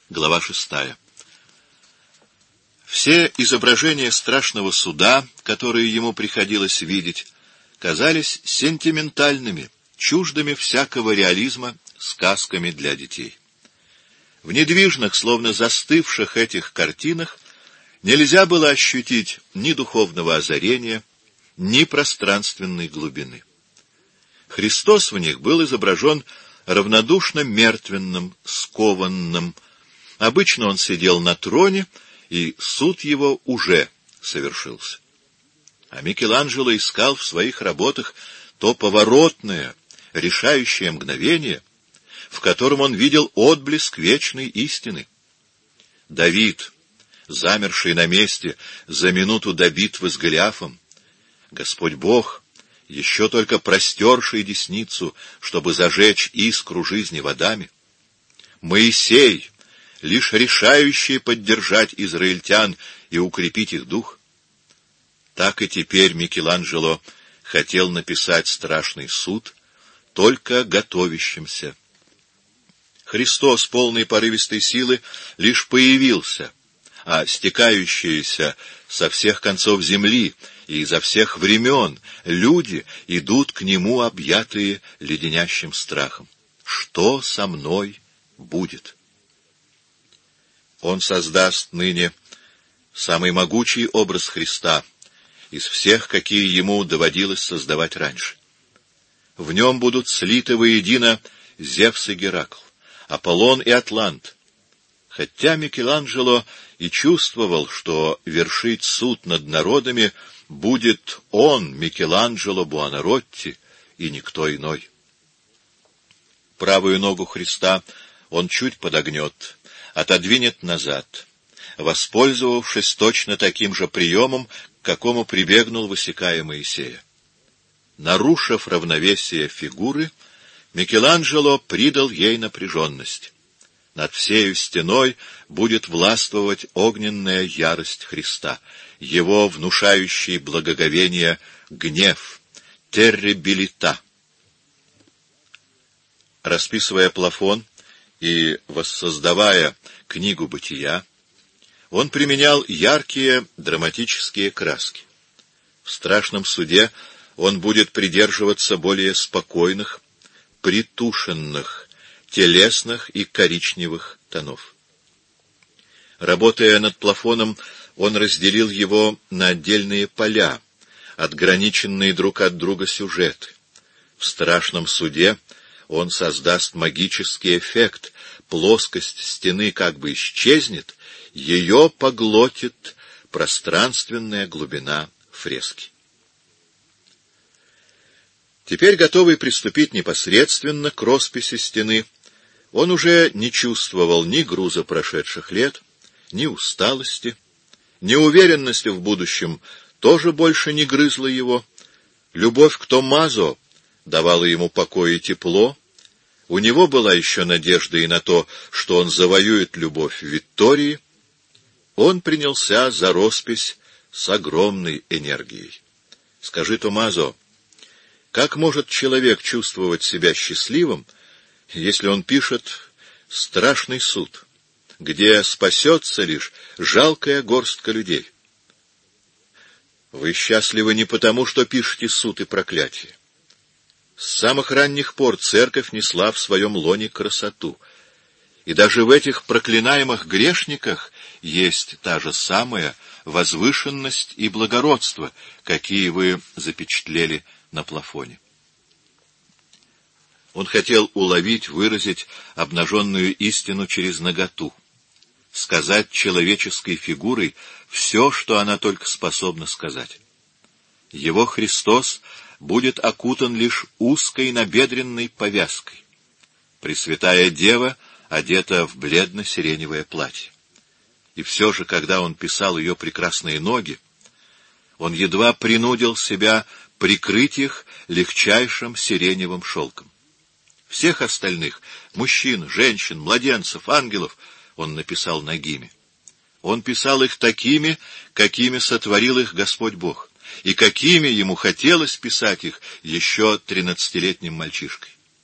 Глава 6. Все изображения страшного суда, которые ему приходилось видеть, казались сентиментальными, чуждыми всякого реализма, сказками для детей. В недвижных, словно застывших этих картинах нельзя было ощутить ни духовного озарения, ни пространственной глубины. Христос в них был изображен равнодушно мертвенным, скованным. Обычно он сидел на троне, и суд его уже совершился. А Микеланджело искал в своих работах то поворотное, решающее мгновение, в котором он видел отблеск вечной истины. Давид, замерший на месте за минуту до битвы с Голиафом, Господь Бог, еще только простерший десницу, чтобы зажечь искру жизни в Адаме, Моисей, лишь решающий поддержать израильтян и укрепить их дух. Так и теперь Микеланджело хотел написать страшный суд, только готовящимся. Христос, полный порывистой силы, лишь появился, а стекающиеся со всех концов земли и изо всех времен люди идут к Нему, объятые леденящим страхом. Что со мной будет? Он создаст ныне самый могучий образ Христа из всех, какие ему доводилось создавать раньше. В нем будут слиты воедино Зевс и Геракл, Аполлон и Атлант. Хотя Микеланджело и чувствовал, что вершить суд над народами будет он, Микеланджело Буонаротти, и никто иной. Правую ногу Христа он чуть подогнет, отодвинет назад, воспользовавшись точно таким же приемом, к какому прибегнул, высекая Моисея. Нарушив равновесие фигуры, Микеланджело придал ей напряженность. Над всею стеной будет властвовать огненная ярость Христа, его внушающий благоговение гнев, террибилита. Расписывая плафон и воссоздавая книгу бытия, он применял яркие драматические краски. В страшном суде он будет придерживаться более спокойных, притушенных, телесных и коричневых тонов. Работая над плафоном, он разделил его на отдельные поля, отграниченные друг от друга сюжеты. В страшном суде он создаст магический эффект, плоскость стены как бы исчезнет, ее поглотит пространственная глубина фрески. Теперь, готовый приступить непосредственно к росписи стены, он уже не чувствовал ни груза прошедших лет, ни усталости, неуверенности в будущем тоже больше не грызла его. Любовь к Томмазо давала ему покой и тепло. У него была еще надежда и на то, что он завоюет любовь Виктории. Он принялся за роспись с огромной энергией. Скажи, Томмазо, как может человек чувствовать себя счастливым, если он пишет страшный суд, где спасется лишь жалкая горстка людей? Вы счастливы не потому, что пишете суд и проклятие. С самых ранних пор церковь несла в своем лоне красоту, и даже в этих проклинаемых грешниках есть та же самая возвышенность и благородство, какие вы запечатлели на плафоне. Он хотел уловить, выразить обнаженную истину через наготу, сказать человеческой фигурой все, что она только способна сказать. Его Христос будет окутан лишь узкой набедренной повязкой. Пресвятая Дева одета в бледно-сиреневое платье. И все же, когда он писал ее прекрасные ноги, он едва принудил себя прикрыть их легчайшим сиреневым шелком. Всех остальных — мужчин, женщин, младенцев, ангелов — он написал нагими. Он писал их такими, какими сотворил их Господь Бог, и какими ему хотелось писать их еще 13-летним мальчишкой.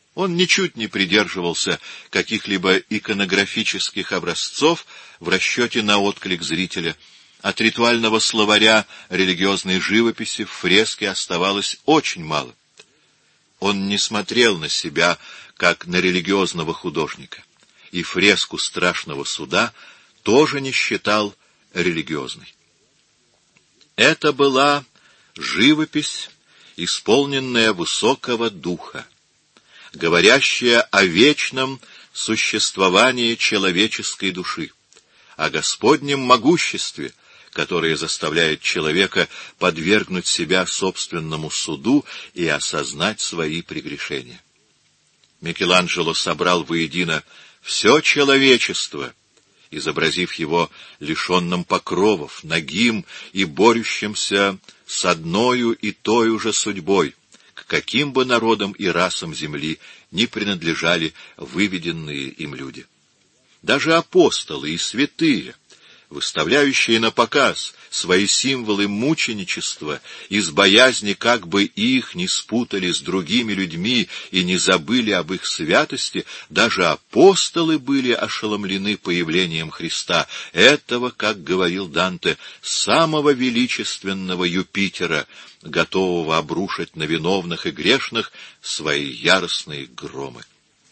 Он ничуть не придерживался каких-либо иконографических образцов в расчете на отклик зрителя. От ритуального словаря религиозной живописи в фреске оставалось очень мало. Он не смотрел на себя, как на религиозного художника, и фреску страшного суда тоже не считал религиозной. Это была живопись, исполненная высокого духа, говорящая о вечном существовании человеческой души, о Господнем могуществе, которое заставляет человека подвергнуть себя собственному суду и осознать свои прегрешения. Микеланджело собрал воедино все человечество, изобразив его лишенным покровов, нагим и борющимся с одною и тою же судьбой, к каким бы народам и расам земли ни принадлежали выведенные им люди. Даже апостолы и святые, выставляющие на показ свои символы мученичества из боязни, как бы их не спутали с другими людьми и не забыли об их святости, даже апостолы были ошеломлены появлением Христа, этого, как говорил Данте, самого величественного Юпитера, готового обрушить на виновных и грешных свои яростные громы.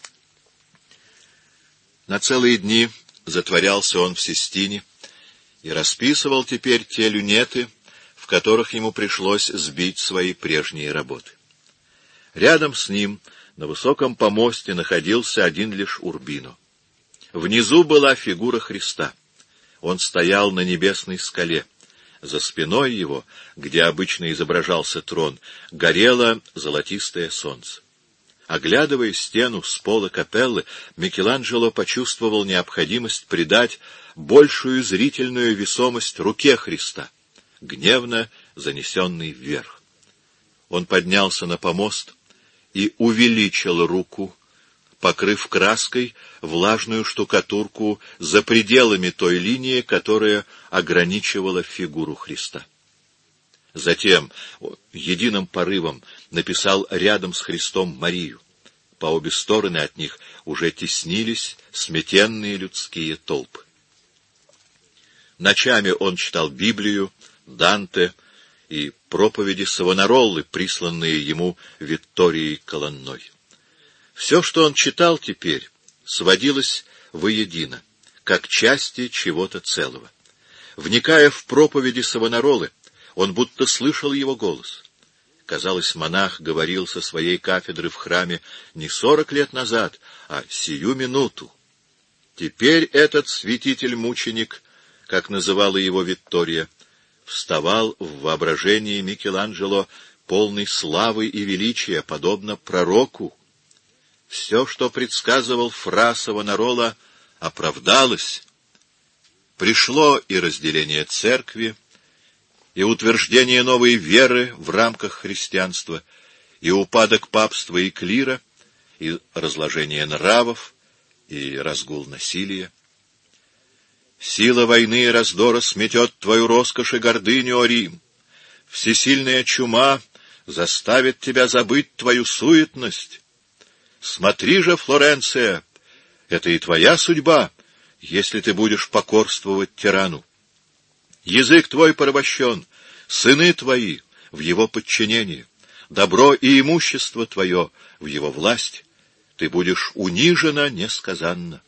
На целые дни затворялся он в Систине и расписывал теперь те люнеты, в которых ему пришлось сбить свои прежние работы. Рядом с ним на высоком помосте находился один лишь Урбино. Внизу была фигура Христа. Он стоял на небесной скале. За спиной его, где обычно изображался трон, горело золотистое солнце. Оглядывая стену с пола капеллы, Микеланджело почувствовал необходимость придать большую зрительную весомость руке Христа, гневно занесенной вверх. Он поднялся на помост и увеличил руку, покрыв краской влажную штукатурку за пределами той линии, которая ограничивала фигуру Христа. Затем единым порывом написал рядом с Христом Марию. По обе стороны от них уже теснились сметенные людские толпы. Ночами он читал Библию, Данте и проповеди Савонароллы, присланные ему Витторией Колонной. Все, что он читал теперь, сводилось воедино, как части чего-то целого. Вникая в проповеди Савонароллы, он будто слышал его голос. Казалось, монах говорил со своей кафедры в храме не 40 лет назад, а сию минуту. Теперь этот святитель-мученик, как называла его Виттория, вставал в воображении Микеланджело полный славы и величия, подобно пророку. Все, что предсказывал Фра Савонарола, оправдалось. Пришло и разделение церкви, и утверждение новой веры в рамках христианства, и упадок папства и клира, и разложение нравов, и разгул насилия. Сила войны и раздора сметет твою роскошь и гордыню, о Рим. Всесильная чума заставит тебя забыть твою суетность. Смотри же, Флоренция, это и твоя судьба, если ты будешь покорствовать тирану. Язык твой порабощен, сыны твои в его подчинении, добро и имущество твое в его власти. Ты будешь унижена несказанно.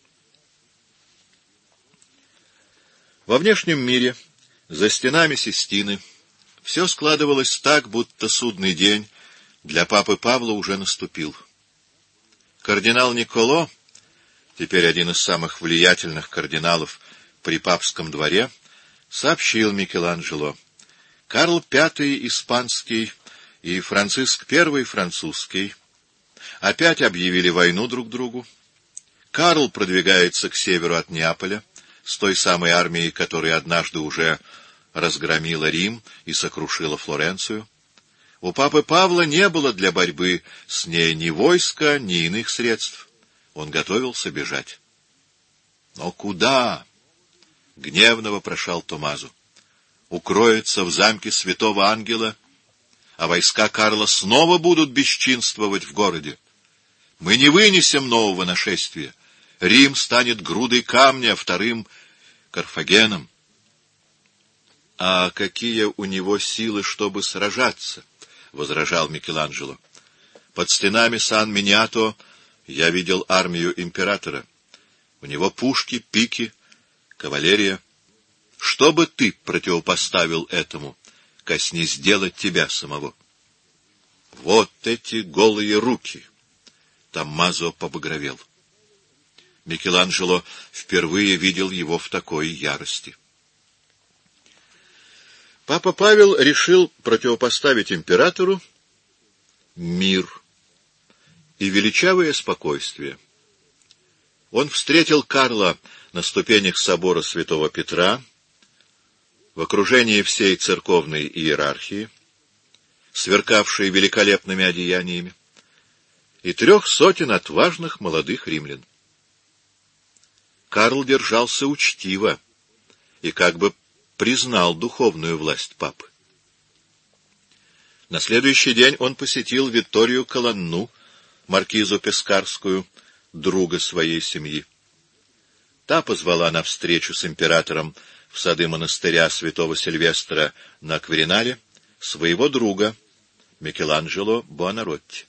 Во внешнем мире, за стенами Систины, все складывалось так, будто судный день для папы Павла уже наступил. Кардинал Николо, теперь один из самых влиятельных кардиналов при папском дворе, сообщил Микеланджело: Карл V испанский и Франциск I французский опять объявили войну друг другу. Карл продвигается к северу от Неаполя, с той самой армией, которая однажды уже разгромила Рим и сокрушила Флоренцию. У папы Павла не было для борьбы с ней ни войска, ни иных средств. Он готовился бежать. Но куда? — гневно вопрошал Томмазо. Укроется в замке святого ангела, а войска Карла снова будут бесчинствовать в городе. Мы не вынесем нового нашествия. Рим станет грудой камня, вторым Карфагеном. — А какие у него силы, чтобы сражаться? — возражал Микеланджело. — Под стенами Сан-Миньято я видел армию императора. У него пушки, пики, кавалерия. Что бы ты противопоставил этому, коснись сделать тебя самого? Вот эти голые руки! Томмазо побагровел. Микеланджело впервые видел его в такой ярости. Папа Павел решил противопоставить императору мир и величавое спокойствие. Он встретил Карла на ступенях собора святого Петра, в окружении всей церковной иерархии, сверкавшей великолепными одеяниями, и 300 отважных молодых римлян. Карл держался учтиво и как бы признал духовную власть папы. На следующий день он посетил Витторию Колонну, маркизу Пескарскую, друга своей семьи. Та позвала на встречу с императором в сады монастыря святого Сильвестра на Квиринале своего друга Микеланджело Буонаротти.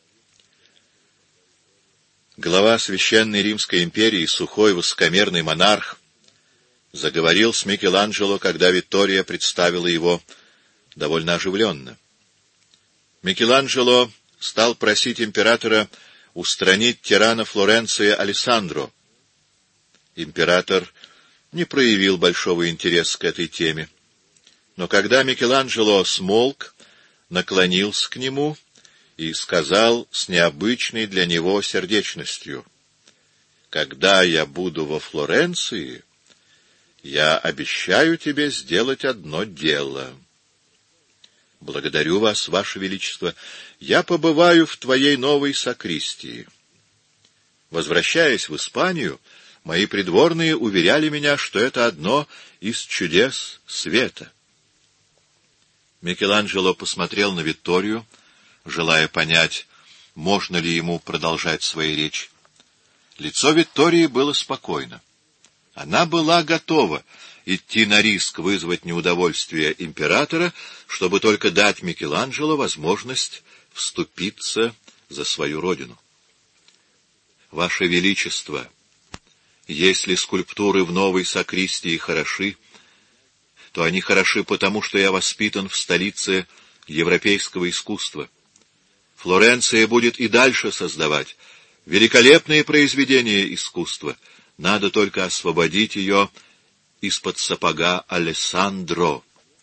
Глава Священной Римской империи, сухой высокомерный монарх, заговорил с Микеланджело, когда Виттория представила его довольно оживленно. Микеланджело стал просить императора устранить тирана Флоренции Алессандро. Император не проявил большого интереса к этой теме, но когда Микеланджело смолк, наклонился к нему и сказал с необычной для него сердечностью: «Когда я буду во Флоренции, я обещаю тебе сделать одно дело. Благодарю вас, Ваше Величество, я побываю в твоей новой сакристии». Возвращаясь в Испанию, мои придворные уверяли меня, что это одно из чудес света. Микеланджело посмотрел на Витторию, желая понять, можно ли ему продолжать свои речи. Лицо Виттории было спокойно. Она была готова идти на риск вызвать неудовольствие императора, чтобы только дать Микеланджело возможность вступиться за свою родину. «Ваше Величество, если скульптуры в новой сакристии хороши, то они хороши потому, что я воспитан в столице европейского искусства. Флоренция будет и дальше создавать великолепные произведения искусства. Надо только освободить ее из-под сапога Алессандро».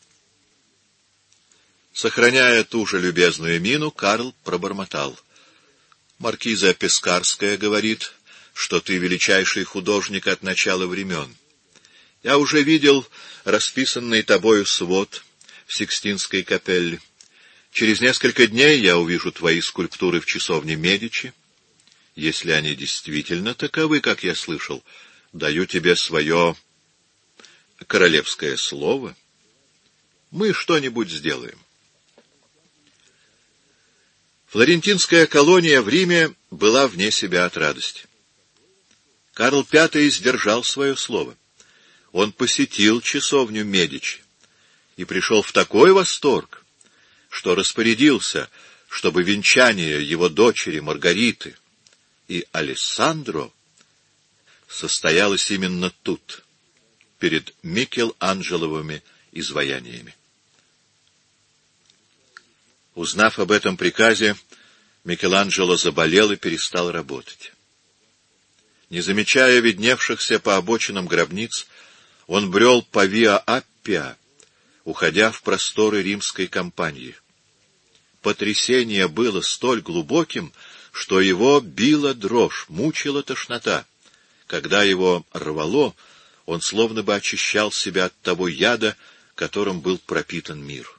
Сохраняя ту же любезную мину, Карл пробормотал: «Маркиза Пескарская говорит, что ты величайший художник от начала времен. Я уже видел расписанный тобою свод в Сикстинской капелле. Через несколько дней я увижу твои скульптуры в часовне Медичи. Если они действительно таковы, как я слышал, даю тебе свое королевское слово. Мы что-нибудь сделаем». Флорентинская колония в Риме была вне себя от радости. Карл V сдержал свое слово. Он посетил часовню Медичи и пришел в такой восторг, что распорядился, чтобы венчание его дочери Маргариты и Алессандро состоялось именно тут, перед Микеланджеловыми изваяниями. Узнав об этом приказе, Микеланджело заболел и перестал работать. Не замечая видневшихся по обочинам гробниц, он брел по Виа Аппиа, уходя в просторы римской Кампании. Потрясение было столь глубоким, что его била дрожь, мучила тошнота. Когда его рвало, он словно бы очищал себя от того яда, которым был пропитан мир.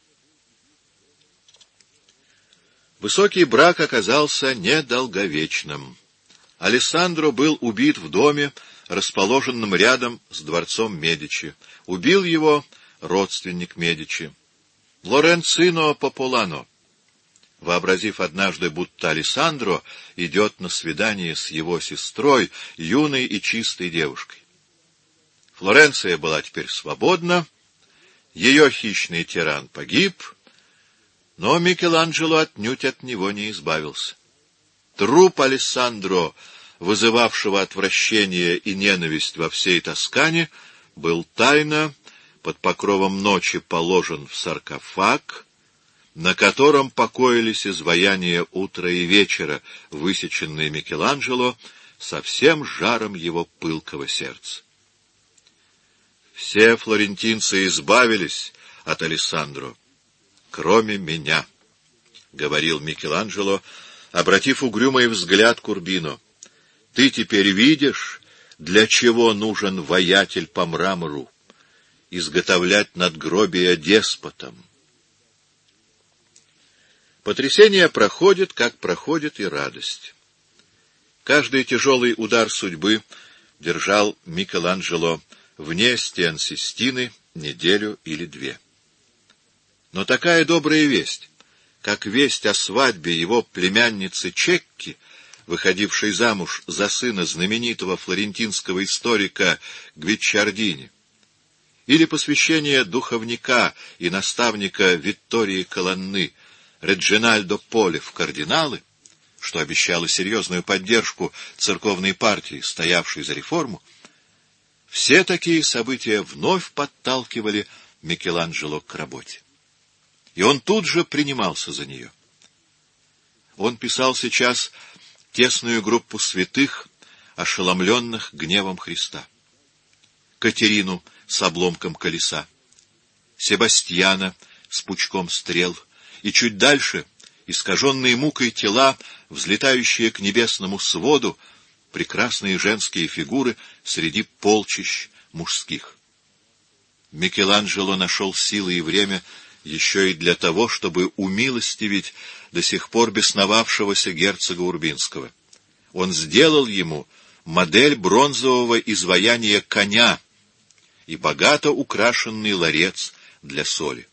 Высокий брак оказался недолговечным. Алессандро был убит в доме, расположенном рядом с дворцом Медичи. Убил его родственник Медичи, Лоренцино Пополано. вообразив однажды, будто Алессандро идет на свидание с его сестрой, юной и чистой девушкой. Флоренция была теперь свободна, ее хищный тиран погиб, но Микеланджело отнюдь от него не избавился. Труп Алессандро, вызывавшего отвращение и ненависть во всей Тоскане, был тайно под покровом ночи положен в саркофаг, на котором покоились изваяния утра и вечера, высеченные Микеланджело со всем жаром его пылкого сердца. Все флорентинцы избавились от Алессандро, кроме меня, — говорил Микеланджело, обратив угрюмый взгляд к Урбино. — Ты теперь видишь, для чего нужен воятель по мрамору, изготовлять надгробия деспотам. Потрясение проходит, как проходит и радость. Каждый тяжелый удар судьбы держал Микеланджело вне стен Систины неделю или две. Но такая добрая весть, как весть о свадьбе его племянницы Чекки, выходившей замуж за сына знаменитого флорентинского историка Гвиччардини, или посвящение духовника и наставника Виттории Колонны Реджинальдо Поле в кардиналы, что обещало серьезную поддержку церковной партии, стоявшей за реформу, все такие события вновь подталкивали Микеланджело к работе. И он тут же принимался за нее. Он писал сейчас тесную группу святых, ошеломленных гневом Христа. Катерину с обломком колеса, Себастьяна с пучком стрел, и чуть дальше искаженные мукой тела, взлетающие к небесному своду, прекрасные женские фигуры среди полчищ мужских. Микеланджело нашел силы и время еще и для того, чтобы умилостивить до сих пор бесновавшегося герцога Урбинского. Он сделал ему модель бронзового изваяния коня и богато украшенный ларец для соли.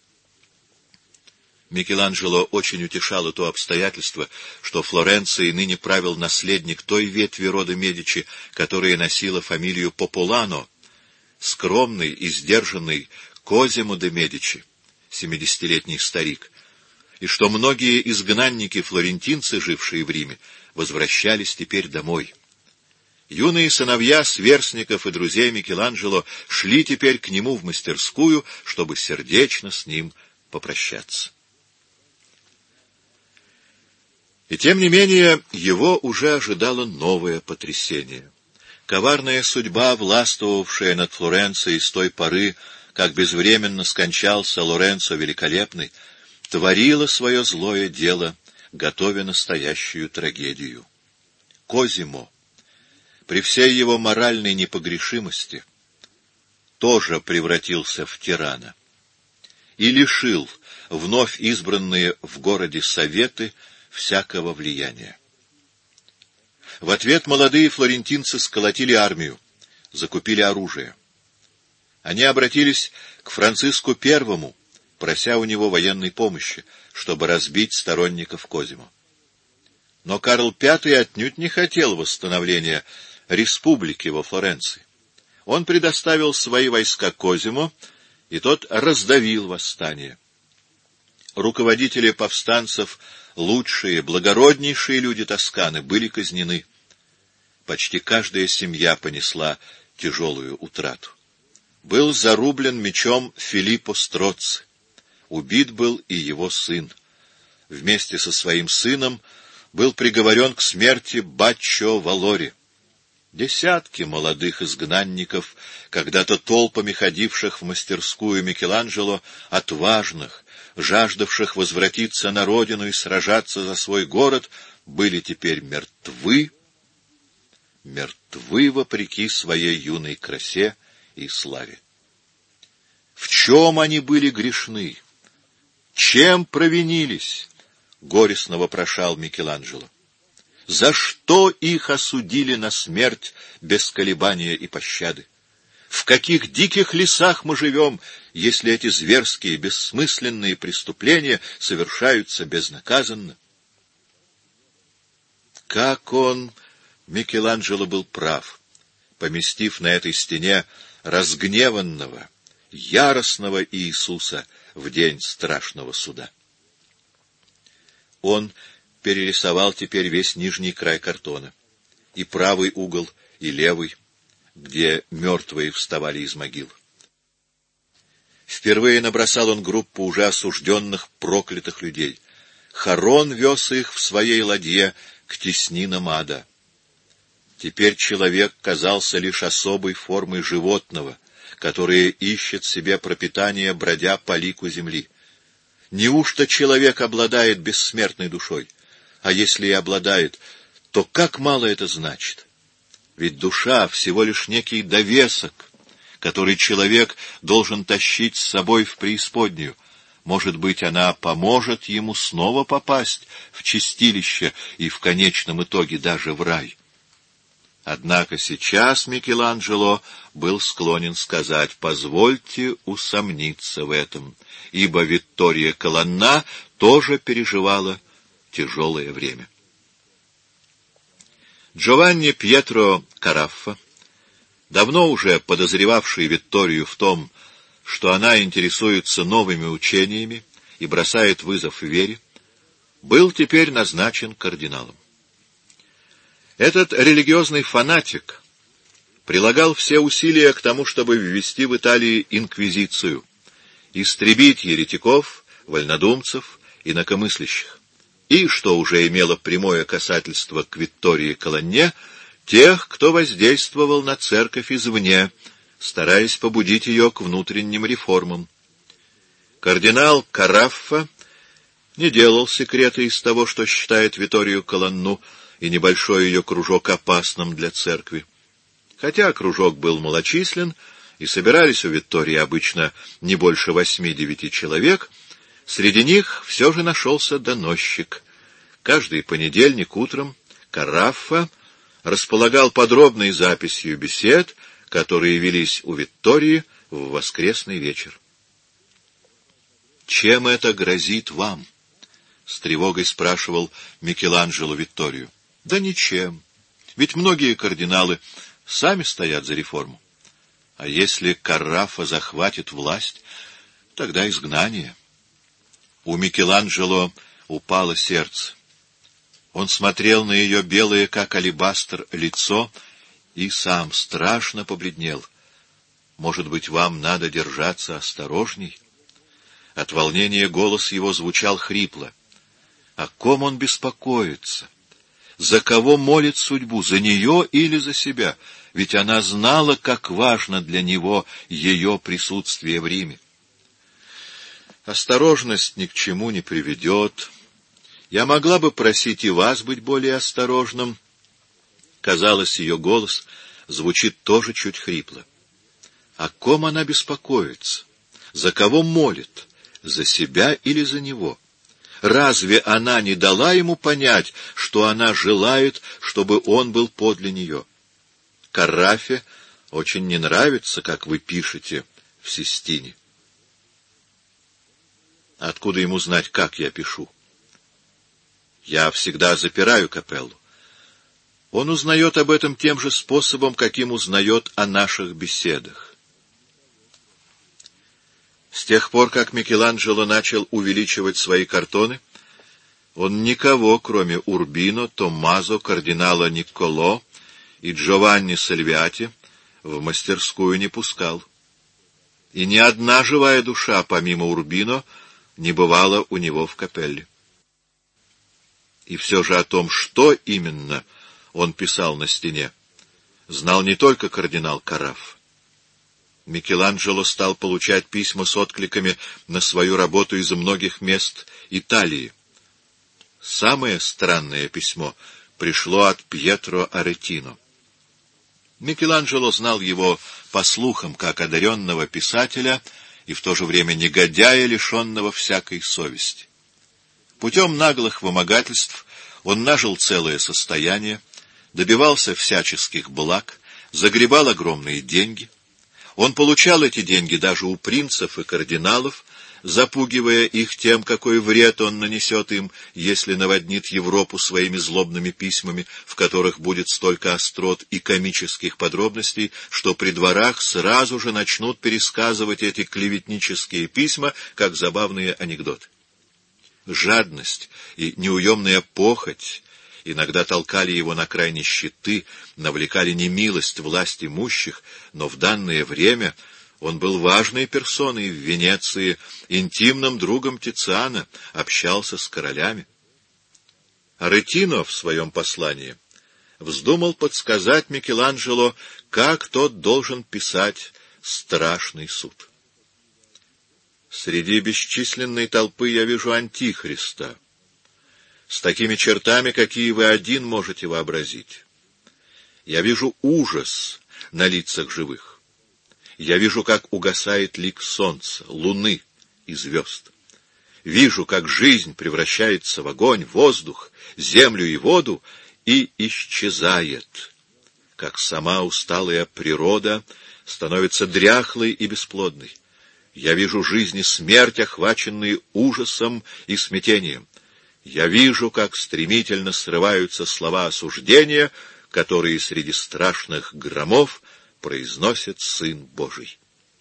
Микеланджело очень утешало то обстоятельство, что Флоренцией ныне правил наследник той ветви рода Медичи, которая носила фамилию Популано, скромный и сдержанный Козимо де Медичи, 70-летний старик, и что многие изгнанники-флорентинцы, жившие в Риме, возвращались теперь домой. Юные сыновья сверстников и друзей Микеланджело шли теперь к нему в мастерскую, чтобы сердечно с ним попрощаться. И тем не менее его уже ожидало новое потрясение. Коварная судьба, властвовавшая над Флоренцией с той поры, как безвременно скончался Лоренцо Великолепный, творила свое злое дело, готовя настоящую трагедию. Козимо, при всей его моральной непогрешимости, тоже превратился в тирана и лишил вновь избранные в городе советы всякого влияния. В ответ молодые флорентинцы сколотили армию, закупили оружие. Они обратились к Франциску I, прося у него военной помощи, чтобы разбить сторонников Козимо. Но Карл V отнюдь не хотел восстановления республики во Флоренции. Он предоставил свои войска Козимо, и тот раздавил восстание. Руководители повстанцев, лучшие, благороднейшие люди Тосканы, были казнены. Почти каждая семья понесла тяжелую утрату. Был зарублен мечом Филиппо Строцци. Убит был и его сын. Вместе со своим сыном был приговорен к смерти Баччо Валори. Десятки молодых изгнанников, когда-то толпами ходивших в мастерскую Микеланджело, отважных, жаждавших возвратиться на родину и сражаться за свой город, были теперь мертвы, мертвы вопреки своей юной красе и славе. В чем они были грешны? Чем провинились? Горестно вопрошал Микеланджело. За что их осудили на смерть без колебания и пощады? В каких диких лесах мы живем, если эти зверские, бессмысленные преступления совершаются безнаказанно? Как он, Микеланджело, был прав, поместив на этой стене разгневанного, яростного Иисуса в день страшного суда. Он перерисовал теперь весь нижний край картона, и правый угол, и левый, где мертвые вставали из могил. Впервые набросал он группу уже осужденных, проклятых людей. Харон вез их в своей ладье к теснинам ада. Теперь человек казался лишь особой формой животного, которое ищет себе пропитание, бродя по лику земли. Неужто человек обладает бессмертной душой? А если и обладает, то как мало это значит? Ведь душа — всего лишь некий довесок, который человек должен тащить с собой в преисподнюю. Может быть, она поможет ему снова попасть в чистилище и в конечном итоге даже в рай. Однако сейчас Микеланджело был склонен сказать: «Позвольте усомниться в этом», ибо Виттория Колонна тоже переживала тяжелое время. Джованни Пьетро Караффа, давно уже подозревавший Витторию в том, что она интересуется новыми учениями и бросает вызов вере, был теперь назначен кардиналом. Этот религиозный фанатик прилагал все усилия к тому, чтобы ввести в Италии инквизицию, истребить еретиков, вольнодумцев, инакомыслящих, и, что уже имело прямое касательство к Виттории Колонне, тех, кто воздействовал на церковь извне, стараясь побудить ее к внутренним реформам. Кардинал Караффа не делал секрета из того, что считает Витторию Колонну и небольшой ее кружок опасным для церкви. Хотя кружок был малочислен, и собирались у Виттории обычно не больше 8-9 человек, среди них все же нашелся доносчик. Каждый понедельник утром Караффа располагал подробной записью бесед, которые велись у Виттории в воскресный вечер. «Чем это грозит вам?» — с тревогой спрашивал Микеланджело Витторию. «Да ничем. Ведь многие кардиналы сами стоят за реформу. А если Караффа захватит власть, тогда изгнание». У Микеланджело упало сердце. Он смотрел на ее белое, как алебастр, лицо и сам страшно побледнел. «Может быть, вам надо держаться осторожней?» От волнения голос его звучал хрипло. О ком он беспокоится? За кого молит судьбу? За нее или за себя? Ведь она знала, как важно для него ее присутствие в Риме. Осторожность ни к чему не приведет. Я могла бы просить и вас быть более осторожным. Казалось, ее голос звучит тоже чуть хрипло. О ком она беспокоится? За кого молит? За себя или за него? Разве она не дала ему понять, что она желает, чтобы он был подле нее? Караффе очень не нравится, как вы пишете в Систине. Откуда ему знать, как я пишу? Я всегда запираю капеллу. Он узнает об этом тем же способом, каким узнает о наших беседах. С тех пор, как Микеланджело начал увеличивать свои картоны, он никого, кроме Урбино, Томмазо, кардинала Никколо и Джованни Сальвиати, в мастерскую не пускал. И ни одна живая душа, помимо Урбино, не бывала у него в капелле. И все же о том, что именно он писал на стене, знал не только кардинал Караффа. Микеланджело стал получать письма с откликами на свою работу из многих мест Италии. Самое странное письмо пришло от Пьетро Аретино. Микеланджело знал его по слухам как одаренного писателя и в то же время негодяя, лишенного всякой совести. Путем наглых вымогательств он нажил целое состояние, добивался всяческих благ, загребал огромные деньги. Он получал эти деньги даже у принцев и кардиналов, запугивая их тем, какой вред он нанесет им, если наводнит Европу своими злобными письмами, в которых будет столько острот и комических подробностей, что при дворах сразу же начнут пересказывать эти клеветнические письма, как забавные анекдоты. Жадность и неуемная похоть иногда толкали его на край нищеты, навлекали немилость власть имущих, но в данное время он был важной персоной в Венеции, интимным другом Тициана, общался с королями. Аретино в своем послании вздумал подсказать Микеланджело, как тот должен писать «Страшный суд». «Среди бесчисленной толпы я вижу Антихриста, с такими чертами, какие вы один можете вообразить. Я вижу ужас на лицах живых. Я вижу, как угасает лик солнца, луны и звезд. Вижу, как жизнь превращается в огонь, воздух, землю и воду и исчезает, как сама усталая природа становится дряхлой и бесплодной. Я вижу жизнь и смерть, охваченные ужасом и смятением. Я вижу, как стремительно срываются слова осуждения, которые среди страшных громов произносит Сын Божий».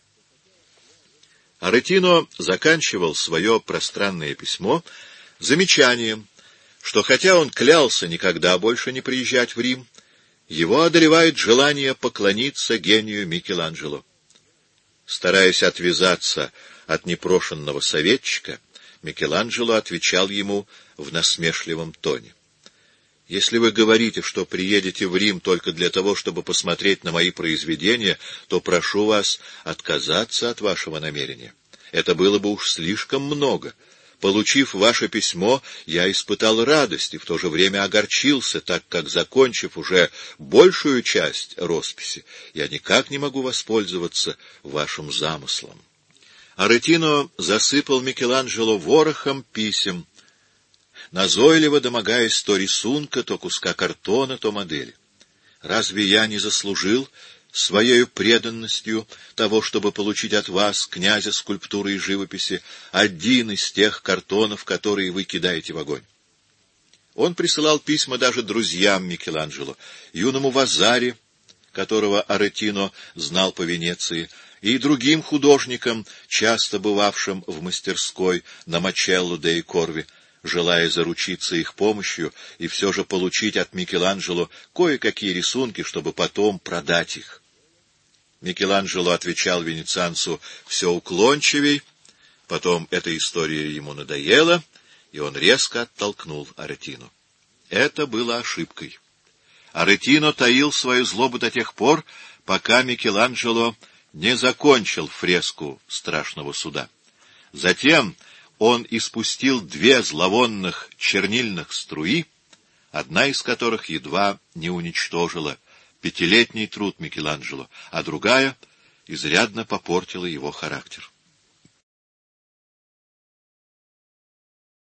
Аретино заканчивал свое пространное письмо замечанием, что хотя он клялся никогда больше не приезжать в Рим, его одолевает желание поклониться гению Микеланджело. Стараясь отвязаться от непрошенного советчика, Микеланджело отвечал ему в насмешливом тоне: «Если вы говорите, что приедете в Рим только для того, чтобы посмотреть на мои произведения, то прошу вас отказаться от вашего намерения. Это было бы уж слишком много. Получив ваше письмо, я испытал радость и в то же время огорчился, так как, закончив уже большую часть росписи, я никак не могу воспользоваться вашим замыслом». Аретино засыпал Микеланджело ворохом писем, назойливо домогаясь то рисунка, то куска картона, то модели. «Разве я не заслужил своею преданностью того, чтобы получить от вас, князя скульптуры и живописи, один из тех картонов, которые вы кидаете в огонь?» Он присылал письма даже друзьям Микеланджело, юному Вазари, которого Аретино знал по Венеции, и другим художникам, часто бывавшим в мастерской на Мачелло де Корви, желая заручиться их помощью и все же получить от Микеланджело кое-какие рисунки, чтобы потом продать их. Микеланджело отвечал венецианцу все уклончивей, потом эта история ему надоела, и он резко оттолкнул Аретино. Это было ошибкой. Аретино таил свою злобу до тех пор, пока Микеланджело не закончил фреску «Страшного суда». Затем он испустил 2 зловонных чернильных струи, одна из которых едва не уничтожила 5-летний труд Микеланджело, а другая изрядно попортила его характер.